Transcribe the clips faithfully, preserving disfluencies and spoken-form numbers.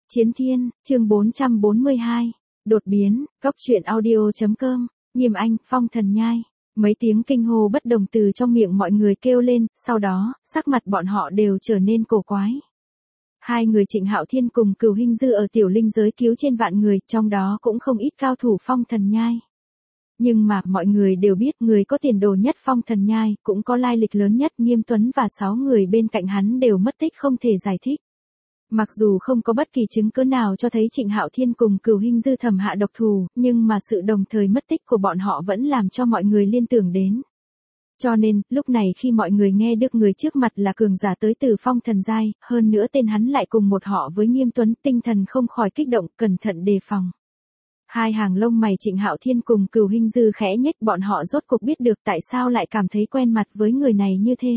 Chiến Thiên, chương bốn trăm bốn mươi hai. Đột biến, Cốc truyện audio.com, Nghiêm Anh, Phong Thần Nhai. Mấy tiếng kinh hô bất đồng từ trong miệng mọi người kêu lên, sau đó, sắc mặt bọn họ đều trở nên cổ quái. Hai người Trịnh Hạo Thiên cùng Cửu Hinh Dư ở tiểu linh giới cứu trên vạn người, trong đó cũng không ít cao thủ Phong Thần Nhai. Nhưng mà, mọi người đều biết người có tiền đồ nhất Phong Thần Nhai, cũng có lai lịch lớn nhất Nghiêm Tuấn và sáu người bên cạnh hắn đều mất tích không thể giải thích. Mặc dù không có bất kỳ chứng cứ nào cho thấy Trịnh Hạo Thiên cùng Cửu Hinh Dư thầm hạ độc thủ, nhưng mà sự đồng thời mất tích của bọn họ vẫn làm cho mọi người liên tưởng đến. Cho nên, lúc này khi mọi người nghe được người trước mặt là cường giả tới từ Phong Thần Giai, hơn nữa tên hắn lại cùng một họ với Nghiêm Tuấn, tinh thần không khỏi kích động, cẩn thận đề phòng. Hai hàng lông mày Trịnh Hạo Thiên cùng Cửu Hinh Dư khẽ nhếch, bọn họ rốt cuộc biết được tại sao lại cảm thấy quen mặt với người này như thế.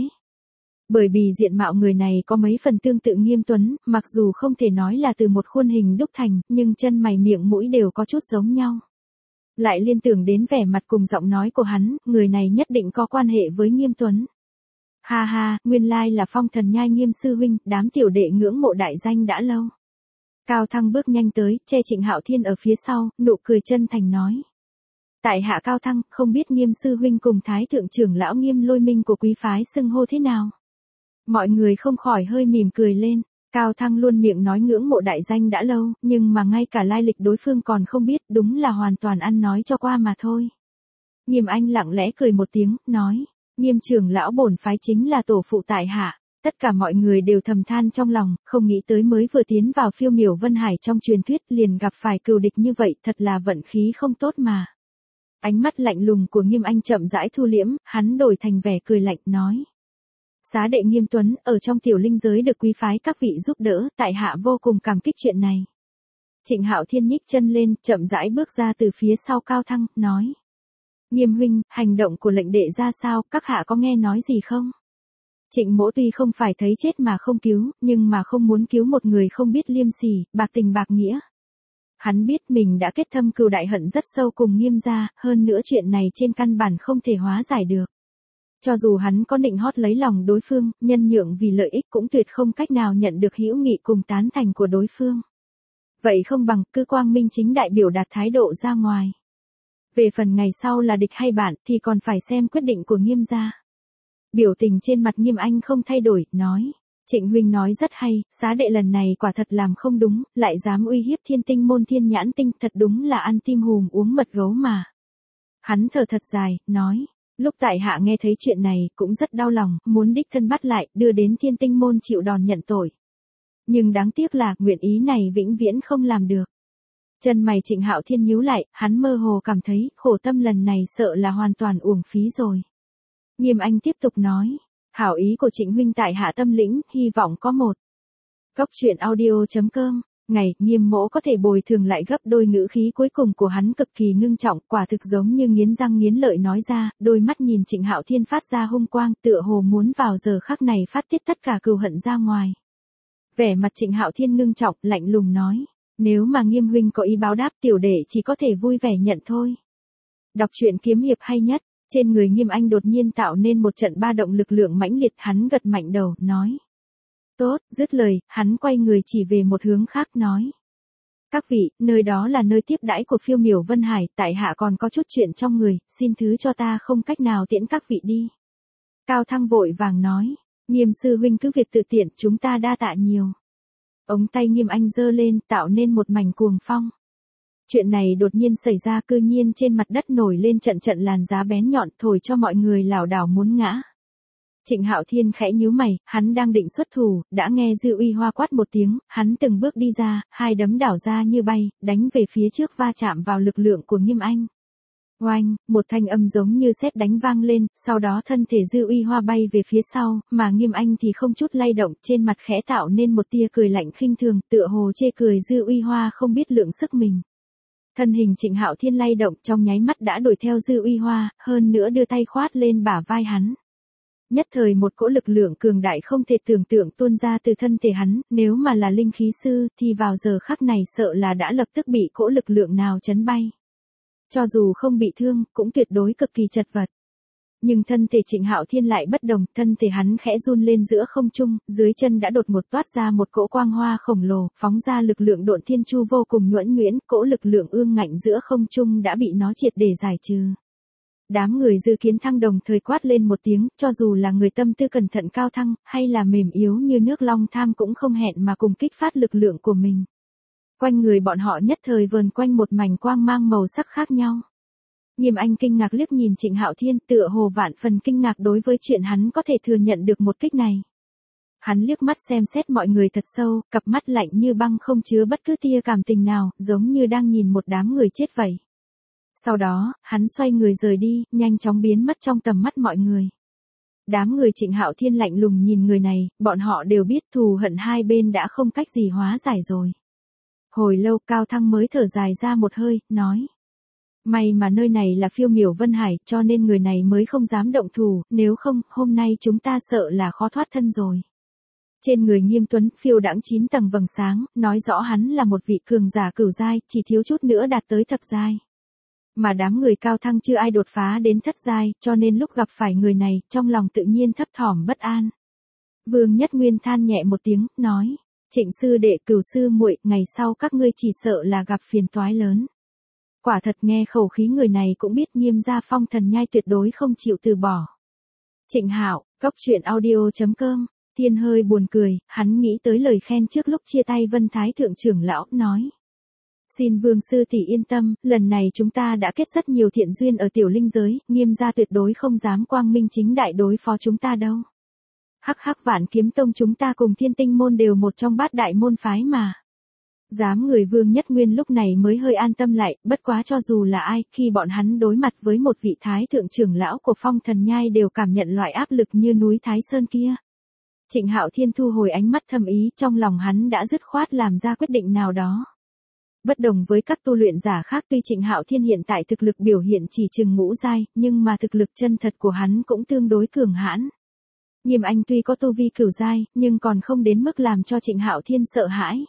Bởi vì diện mạo người này có mấy phần tương tự Nghiêm Tuấn, mặc dù không thể nói là từ một khuôn hình đúc thành, nhưng chân mày miệng mũi đều có chút giống nhau. Lại liên tưởng đến vẻ mặt cùng giọng nói của hắn, người này nhất định có quan hệ với Nghiêm Tuấn. Ha ha, nguyên lai là Phong Thần Nhai Nghiêm sư huynh, đám tiểu đệ ngưỡng mộ đại danh đã lâu. Cao Thăng bước nhanh tới, che Trịnh Hạo Thiên ở phía sau, nụ cười chân thành nói. Tại hạ Cao Thăng, không biết Nghiêm sư huynh cùng Thái thượng trưởng lão Nghiêm Lôi Minh của quý phái xưng hô thế nào. Mọi người không khỏi hơi mỉm cười lên. Cao Thăng luôn miệng nói ngưỡng mộ đại danh đã lâu, nhưng mà ngay cả lai lịch đối phương còn không biết, đúng là hoàn toàn ăn nói cho qua mà thôi. Nghiêm Anh lặng lẽ cười một tiếng, nói, Nghiêm trưởng lão bổn phái chính là tổ phụ tại hạ. Tất cả mọi người đều thầm than trong lòng, không nghĩ tới mới vừa tiến vào Phiêu Miểu Vân Hải trong truyền thuyết liền gặp phải cừu địch như vậy, thật là vận khí không tốt mà. Ánh mắt lạnh lùng của Nghiêm Anh chậm rãi thu liễm, hắn đổi thành vẻ cười lạnh, nói. Xá đệ Nghiêm Tuấn, ở trong tiểu linh giới được quý phái các vị giúp đỡ, tại hạ vô cùng cảm kích chuyện này. Trịnh Hạo Thiên nhích chân lên, chậm rãi bước ra từ phía sau Cao Thăng, nói. Nghiêm huynh, hành động của lệnh đệ ra sao, các hạ có nghe nói gì không? Trịnh mỗ tuy không phải thấy chết mà không cứu, nhưng mà không muốn cứu một người không biết liêm sỉ, bạc tình bạc nghĩa. Hắn biết mình đã kết thâm cừu đại hận rất sâu cùng Nghiêm gia, hơn nữa chuyện này trên căn bản không thể hóa giải được. Cho dù hắn có nịnh hót lấy lòng đối phương, nhân nhượng vì lợi ích cũng tuyệt không cách nào nhận được hữu nghị cùng tán thành của đối phương. Vậy không bằng cứ quang minh chính đại biểu đạt thái độ ra ngoài. Về phần ngày sau là địch hay bạn thì còn phải xem quyết định của Nghiêm gia. Biểu tình trên mặt Nghiêm Anh không thay đổi, nói. Trịnh huynh nói rất hay, xá đệ lần này quả thật làm không đúng, lại dám uy hiếp thiên tinh môn thiên nhãn tinh, thật đúng là ăn tim hùm uống mật gấu mà. Hắn thở thật dài, nói. Lúc tại hạ nghe thấy chuyện này, cũng rất đau lòng, muốn đích thân bắt lại, đưa đến thiên tinh môn chịu đòn nhận tội. Nhưng đáng tiếc là, nguyện ý này vĩnh viễn không làm được. Chân mày Trịnh Hạo Thiên nhíu lại, hắn mơ hồ cảm thấy, khổ tâm lần này sợ là hoàn toàn uổng phí rồi. Nghiêm Anh tiếp tục nói, hảo ý của Trịnh huynh tại hạ tâm lĩnh, hy vọng có một. Cốc truyện audio.com. Ngày, Nghiêm mỗ có thể bồi thường lại gấp đôi, ngữ khí cuối cùng của hắn cực kỳ ngưng trọng, quả thực giống như nghiến răng nghiến lợi nói ra, đôi mắt nhìn Trịnh Hạo Thiên phát ra hung quang, tựa hồ muốn vào giờ khắc này phát tiết tất cả cừu hận ra ngoài. Vẻ mặt Trịnh Hạo Thiên ngưng trọng, lạnh lùng nói, nếu mà Nghiêm huynh có ý báo đáp, tiểu đệ chỉ có thể vui vẻ nhận thôi. Đọc truyện kiếm hiệp hay nhất, trên người Nghiêm Anh đột nhiên tạo nên một trận ba động lực lượng mãnh liệt, hắn gật mạnh đầu, nói. Tốt, dứt lời, hắn quay người chỉ về một hướng khác nói. Các vị, nơi đó là nơi tiếp đãi của Phiêu Miểu Vân Hải, tại hạ còn có chút chuyện trong người, xin thứ cho ta không cách nào tiễn các vị đi. Cao Thăng vội vàng nói, Nghiêm sư huynh cứ việc tự tiện, chúng ta đa tạ nhiều. Ống tay Nghiêm Anh giơ lên, tạo nên một mảnh cuồng phong. Chuyện này đột nhiên xảy ra, cư nhiên trên mặt đất nổi lên trận trận làn giá bén nhọn, thổi cho mọi người lảo đảo muốn ngã. Trịnh Hạo Thiên khẽ nhíu mày, hắn đang định xuất thủ, đã nghe Dư Uy Hoa quát một tiếng, hắn từng bước đi ra, hai đấm đảo ra như bay, đánh về phía trước va chạm vào lực lượng của Nghiêm Anh. Oanh, một thanh âm giống như sét đánh vang lên, sau đó thân thể Dư Uy Hoa bay về phía sau, mà Nghiêm Anh thì không chút lay động, trên mặt khẽ tạo nên một tia cười lạnh khinh thường, tựa hồ chê cười Dư Uy Hoa không biết lượng sức mình. Thân hình Trịnh Hạo Thiên lay động, trong nháy mắt đã đuổi theo Dư Uy Hoa, hơn nữa đưa tay khoát lên bả vai hắn. Nhất thời một cỗ lực lượng cường đại không thể tưởng tượng tuôn ra từ thân thể hắn, nếu mà là linh khí sư thì vào giờ khắc này sợ là đã lập tức bị cỗ lực lượng nào chấn bay. Cho dù không bị thương, cũng tuyệt đối cực kỳ chật vật. Nhưng thân thể Trịnh Hạo Thiên lại bất đồng, thân thể hắn khẽ run lên giữa không trung, dưới chân đã đột ngột toát ra một cỗ quang hoa khổng lồ, phóng ra lực lượng độn thiên chu vô cùng nhuần nhuyễn, cỗ lực lượng ương ngạnh giữa không trung đã bị nó triệt để giải trừ. Đám người Dư Kiến Thăng đồng thời quát lên một tiếng, cho dù là người tâm tư cẩn thận Cao Thăng, hay là mềm yếu như nước Long Tham cũng không hẹn mà cùng kích phát lực lượng của mình. Quanh người bọn họ nhất thời vờn quanh một mảnh quang mang màu sắc khác nhau. Nghiêm Anh kinh ngạc liếc nhìn Trịnh Hạo Thiên, tựa hồ vạn phần kinh ngạc đối với chuyện hắn có thể thừa nhận được một kích này. Hắn liếc mắt xem xét mọi người thật sâu, cặp mắt lạnh như băng không chứa bất cứ tia cảm tình nào, giống như đang nhìn một đám người chết vậy. Sau đó, hắn xoay người rời đi, nhanh chóng biến mất trong tầm mắt mọi người. Đám người Trịnh Hạo Thiên lạnh lùng nhìn người này, bọn họ đều biết thù hận hai bên đã không cách gì hóa giải rồi. Hồi lâu Cao Thăng mới thở dài ra một hơi, nói. May mà nơi này là Phiêu Miểu Vân Hải, cho nên người này mới không dám động thủ, nếu không, hôm nay chúng ta sợ là khó thoát thân rồi. Trên người Nghiêm Tuấn, phiêu đãng chín tầng vầng sáng, nói rõ hắn là một vị cường giả cửu giai, chỉ thiếu chút nữa đạt tới thập giai. Mà đám người Cao Thăng chưa ai đột phá đến thất giai, cho nên lúc gặp phải người này, trong lòng tự nhiên thấp thỏm bất an. Vương Nhất Nguyên than nhẹ một tiếng, nói, Trịnh sư đệ Cửu sư muội, ngày sau các ngươi chỉ sợ là gặp phiền toái lớn. Quả thật nghe khẩu khí người này cũng biết Nghiêm gia Phong Thần Nhai tuyệt đối không chịu từ bỏ. Trịnh Hạo, Cốc Truyện Audio chấm com. Thiên hơi buồn cười, hắn nghĩ tới lời khen trước lúc chia tay Vân Thái thượng trưởng lão, nói. Xin Vương sư tỷ yên tâm, lần này chúng ta đã kết rất nhiều thiện duyên ở tiểu linh giới, Nghiêm gia tuyệt đối không dám quang minh chính đại đối phó chúng ta đâu. Hắc hắc Vạn Kiếm Tông chúng ta cùng Thiên Tinh môn đều một trong bát đại môn phái mà. Dám người Vương Nhất Nguyên lúc này mới hơi an tâm lại, bất quá cho dù là ai, khi bọn hắn đối mặt với một vị thái thượng trưởng lão của Phong Thần Nhai đều cảm nhận loại áp lực như núi Thái Sơn kia. Trịnh Hạo Thiên thu hồi ánh mắt thầm ý, trong lòng hắn đã dứt khoát làm ra quyết định nào đó. Bất đồng với các tu luyện giả khác, tuy Trịnh Hạo Thiên hiện tại thực lực biểu hiện chỉ chừng ngũ giai, nhưng mà thực lực chân thật của hắn cũng tương đối cường hãn. Nghiêm Anh tuy có tu vi cửu giai, nhưng còn không đến mức làm cho Trịnh Hạo Thiên sợ hãi.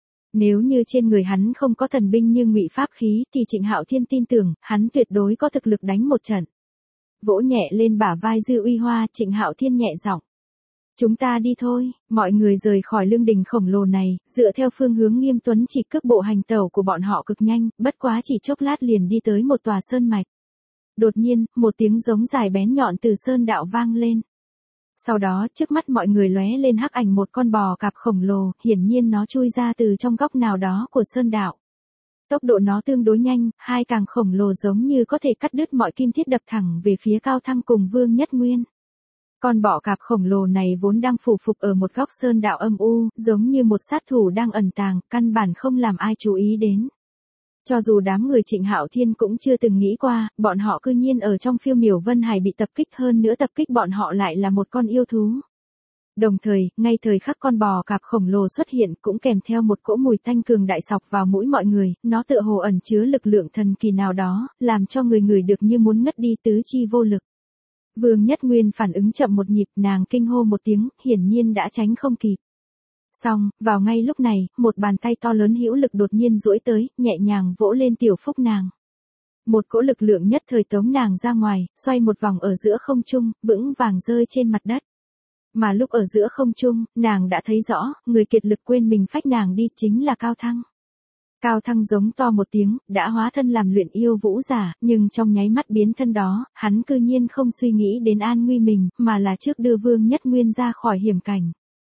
Nếu như trên người hắn không có thần binh như ngụy pháp khí, thì Trịnh Hạo Thiên tin tưởng, hắn tuyệt đối có thực lực đánh một trận. Vỗ nhẹ lên bả vai Dư Uy Hoa, Trịnh Hạo Thiên nhẹ giọng. Chúng ta đi thôi, mọi người rời khỏi lương đình khổng lồ này, dựa theo phương hướng Nghiêm Tuấn chỉ cước bộ hành tẩu của bọn họ cực nhanh, bất quá chỉ chốc lát liền đi tới một tòa sơn mạch. Đột nhiên, một tiếng giống dài bén nhọn từ sơn đạo vang lên. Sau đó, trước mắt mọi người lóe lên hắc ảnh một con bò cạp khổng lồ, hiển nhiên nó chui ra từ trong góc nào đó của sơn đạo. Tốc độ nó tương đối nhanh, hai càng khổng lồ giống như có thể cắt đứt mọi kim thiết đập thẳng về phía Cao Thăng cùng Vương Nhất Nguyên. Con bọ cạp khổng lồ này vốn đang phủ phục ở một góc sơn đạo âm u, giống như một sát thủ đang ẩn tàng, căn bản không làm ai chú ý đến. Cho dù đám người Trịnh Hạo Thiên cũng chưa từng nghĩ qua, bọn họ cư nhiên ở trong Phiêu Miểu Vân Hải bị tập kích, hơn nữa tập kích bọn họ lại là một con yêu thú. Đồng thời, ngay thời khắc con bò cạp khổng lồ xuất hiện cũng kèm theo một cỗ mùi tanh cường đại sọc vào mũi mọi người, nó tựa hồ ẩn chứa lực lượng thần kỳ nào đó, làm cho người người được như muốn ngất đi tứ chi vô lực. Vương Nhất Nguyên phản ứng chậm một nhịp, nàng kinh hô một tiếng, hiển nhiên đã tránh không kịp. Xong, vào ngay lúc này, một bàn tay to lớn hữu lực đột nhiên duỗi tới, nhẹ nhàng vỗ lên tiểu phúc nàng. Một cỗ lực lượng nhất thời tống nàng ra ngoài, xoay một vòng ở giữa không trung, vững vàng rơi trên mặt đất. Mà lúc ở giữa không trung, nàng đã thấy rõ, người kiệt lực quên mình phách nàng đi chính là Cao Thăng. Cao Thăng giống to một tiếng, đã hóa thân làm luyện yêu vũ giả, nhưng trong nháy mắt biến thân đó, hắn cư nhiên không suy nghĩ đến an nguy mình, mà là trước đưa Vương Nhất Nguyên ra khỏi hiểm cảnh.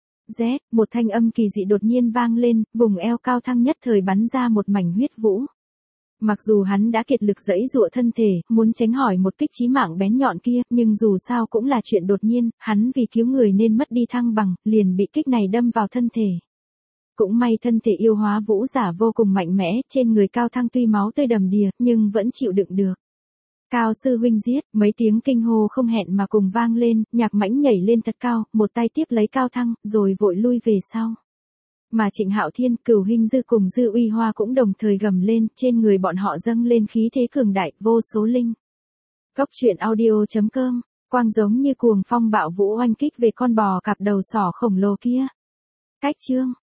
Z, một thanh âm kỳ dị đột nhiên vang lên, vùng eo Cao Thăng nhất thời bắn ra một mảnh huyết vũ. Mặc dù hắn đã kiệt lực giãy giụa thân thể, muốn tránh hỏi một kích chí mạng bén nhọn kia, nhưng dù sao cũng là chuyện đột nhiên, hắn vì cứu người nên mất đi thăng bằng, liền bị kích này đâm vào thân thể. Cũng may thân thể yêu hóa vũ giả vô cùng mạnh mẽ, trên người Cao Thăng tuy máu tươi đầm đìa, nhưng vẫn chịu đựng được. Cao sư huynh giết, mấy tiếng kinh hô không hẹn mà cùng vang lên, Nhạc Mãnh nhảy lên thật cao, một tay tiếp lấy Cao Thăng, rồi vội lui về sau. Mà Trịnh Hạo Thiên, Cửu Hinh Dư cùng Dư Uy Hoa cũng đồng thời gầm lên, trên người bọn họ dâng lên khí thế cường đại, vô số linh. Cốc Truyện Audio chấm com, quang giống như cuồng phong bạo vũ oanh kích về con bò cạp đầu sỏ khổng lồ kia. Cách chương